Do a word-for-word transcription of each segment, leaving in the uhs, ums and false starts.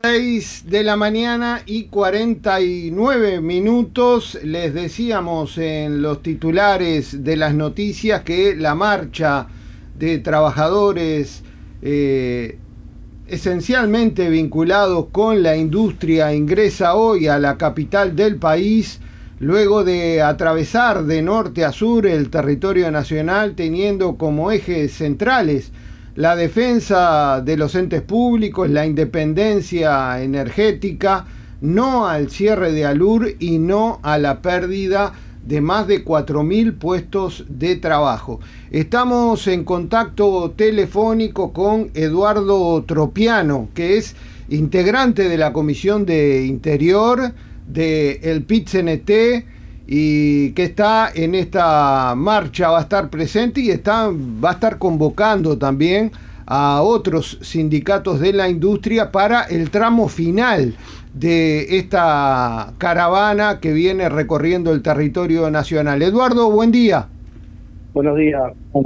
seis de la mañana y cuarenta y nueve minutos. Les decíamos en los titulares de las noticias que la marcha de trabajadores eh, esencialmente vinculados con la industria ingresa hoy a la capital del país, luego de atravesar de norte a sur el territorio nacional, teniendo como ejes centrales la defensa de los entes públicos, la independencia energética, no al cierre de Alur y no a la pérdida de más de cuatro mil puestos de trabajo. Estamos en contacto telefónico con Eduardo Tropiano, que es integrante de la Comisión de Interior del P I T C N T y que está en esta marcha, va a estar presente y está, va a estar convocando también a otros sindicatos de la industria para el tramo final de esta caravana que viene recorriendo el territorio nacional. Eduardo, buen día. Buenos días.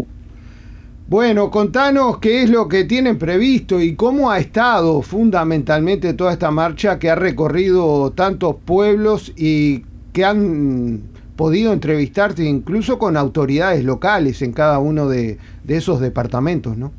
Bueno, contanos qué es lo que tienen previsto y cómo ha estado fundamentalmente toda esta marcha que ha recorrido tantos pueblos y que han podido entrevistarte incluso con autoridades locales en cada uno de, de esos departamentos, ¿no?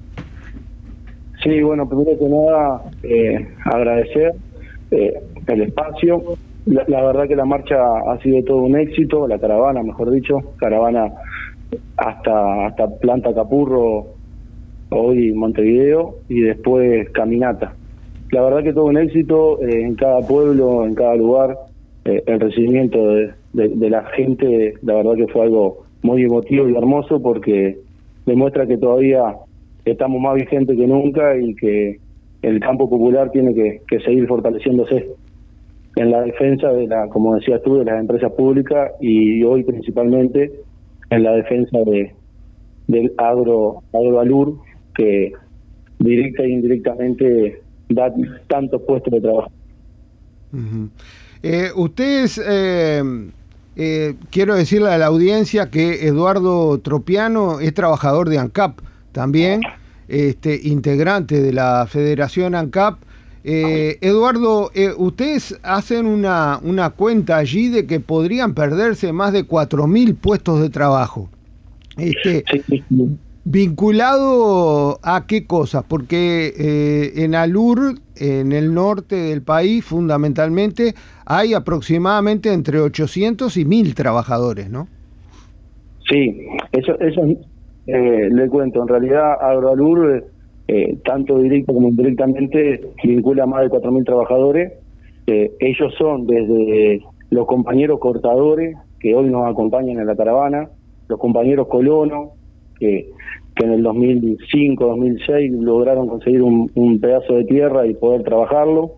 Sí, bueno, primero que nada, eh, agradecer eh, el espacio. La, la verdad que la marcha ha sido todo un éxito, la caravana, mejor dicho, caravana hasta hasta Planta Capurro, hoy Montevideo, y después caminata. La verdad que todo un éxito eh, en cada pueblo, en cada lugar. Eh, el recibimiento de, de, de la gente, la verdad que fue algo muy emotivo y hermoso, porque demuestra que todavía estamos más vigentes que nunca y que el campo popular tiene que, que seguir fortaleciéndose en la defensa de la, como decías tú, de las empresas públicas, y hoy principalmente en la defensa de del agro agroalur, que directa e indirectamente da tantos puestos de trabajo. Uh-huh. Eh, ustedes, eh, eh, quiero decirle a la audiencia que Eduardo Tropiano es trabajador de ANCAP también, este, integrante de la Federación ANCAP. Eh, Eduardo, eh, ustedes hacen una, una cuenta allí de que podrían perderse más de cuatro mil puestos de trabajo. Este, sí, sí, sí. ¿Vinculado a qué cosas? Porque eh, en Alur, en el norte del país, fundamentalmente, hay aproximadamente entre ochocientos y mil trabajadores, ¿no? Sí, eso, eso eh, le cuento. En realidad, Agroalur, eh, tanto directo como indirectamente, vincula a más de cuatro mil trabajadores. Eh, ellos son desde los compañeros cortadores, que hoy nos acompañan en la caravana, los compañeros colonos, que, que en el dos mil cinco, dos mil seis lograron conseguir un, un pedazo de tierra y poder trabajarlo,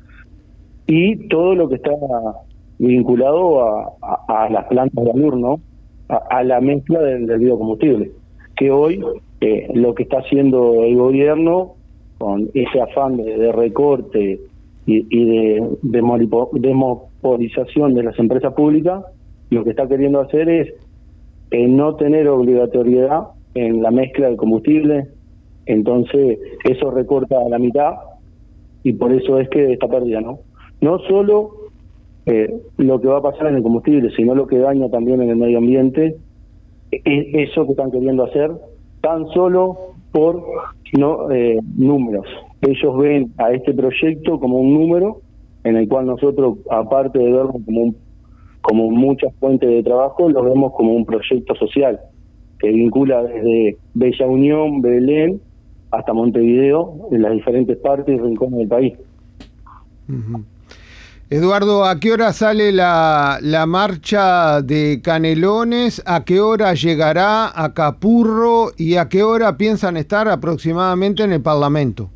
y todo lo que está vinculado a, a, a las plantas de Alur, ¿no? A, a la mezcla del, del biocombustible, que hoy eh, lo que está haciendo el gobierno con ese afán de, de recorte y, y de, de monopolización de las empresas públicas, lo que está queriendo hacer es eh, no tener obligatoriedad en la mezcla del combustible. Entonces eso recorta a la mitad, y por eso es que está perdida, ¿no? No solo eh, lo que va a pasar en el combustible, sino lo que daña también en el medio ambiente, es eso que están queriendo hacer, tan solo por no eh, números. Ellos ven a este proyecto como un número, en el cual nosotros, aparte de verlo como un, como muchas fuentes de trabajo, lo vemos como un proyecto social, que vincula desde Bella Unión, Belén, hasta Montevideo, en las diferentes partes y rincones del país. Uh-huh. Eduardo, ¿a qué hora sale la, la marcha de Canelones? ¿A qué hora llegará a Capurro? ¿Y a qué hora piensan estar aproximadamente en el Parlamento?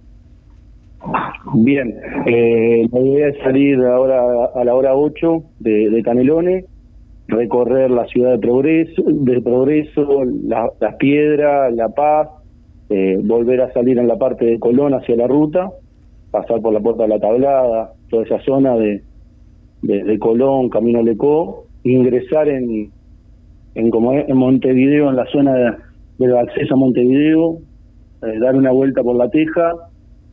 Bien, eh, la idea es salir ahora a la hora ocho de, de Canelones, recorrer la ciudad de Progreso, de Progreso, la, Las Piedras, La Paz, eh, volver a salir en la parte de Colón hacia la ruta, pasar por la Puerta de la Tablada, toda esa zona de, de, de Colón, Camino Lecó, ingresar en, en como es, en Montevideo, en la zona de, del acceso a Montevideo, eh, dar una vuelta por La Teja,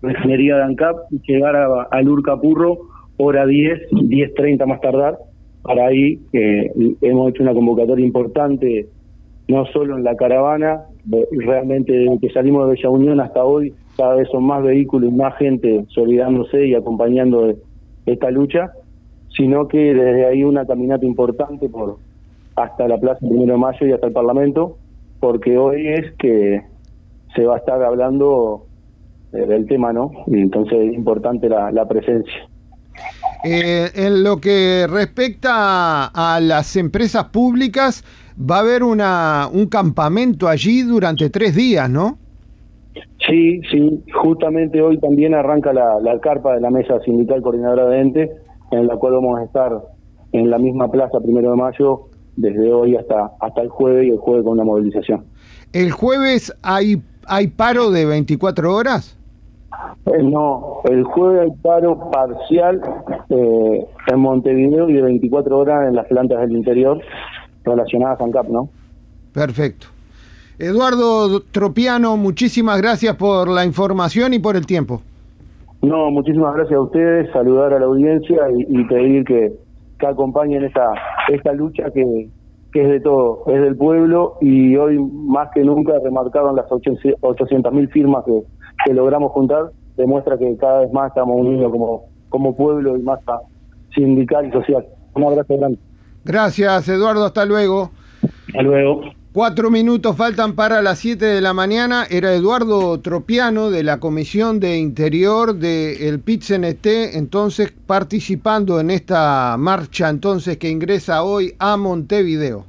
ingeniería de ANCAP y llegar a, a Lur-Capurro, hora diez, diez treinta más tardar. Para ahí eh, hemos hecho una convocatoria importante, no solo en la caravana, realmente desde que salimos de Bella Unión hasta hoy, cada vez son más vehículos y más gente solidándose y acompañando de esta lucha, sino que desde ahí una caminata importante por hasta la Plaza Primero de Mayo y hasta el Parlamento, porque hoy es que se va a estar hablando eh, del tema, ¿no? Y entonces es importante la, la presencia. Eh, en lo que respecta a las empresas públicas, va a haber una un campamento allí durante tres días, ¿no? Sí, sí, justamente hoy también arranca la, la carpa de la Mesa Sindical Coordinadora de Ente, en la cual vamos a estar en la misma plaza Primero de Mayo desde hoy hasta hasta el jueves, y el jueves con una movilización. ¿El jueves hay hay paro de veinticuatro horas? Eh, no, el jueves hay paro parcial eh, en Montevideo y de veinticuatro horas en las plantas del interior relacionadas a ANCAP, ¿no? Perfecto. Eduardo Tropiano, muchísimas gracias por la información y por el tiempo. No, muchísimas gracias a ustedes, saludar a la audiencia y, y pedir que, que acompañen esta esta lucha que, que es de todo, es del pueblo, y hoy más que nunca remarcaron las ochocientas mil firmas que, que logramos juntar, demuestra que cada vez más estamos unidos como, como pueblo y masa sindical y social. Un abrazo grande. Gracias, Eduardo, hasta luego. Hasta luego. Cuatro minutos faltan para las siete de la mañana. Era Eduardo Tropiano de la Comisión de Interior del P I T C N T, entonces participando en esta marcha entonces que ingresa hoy a Montevideo.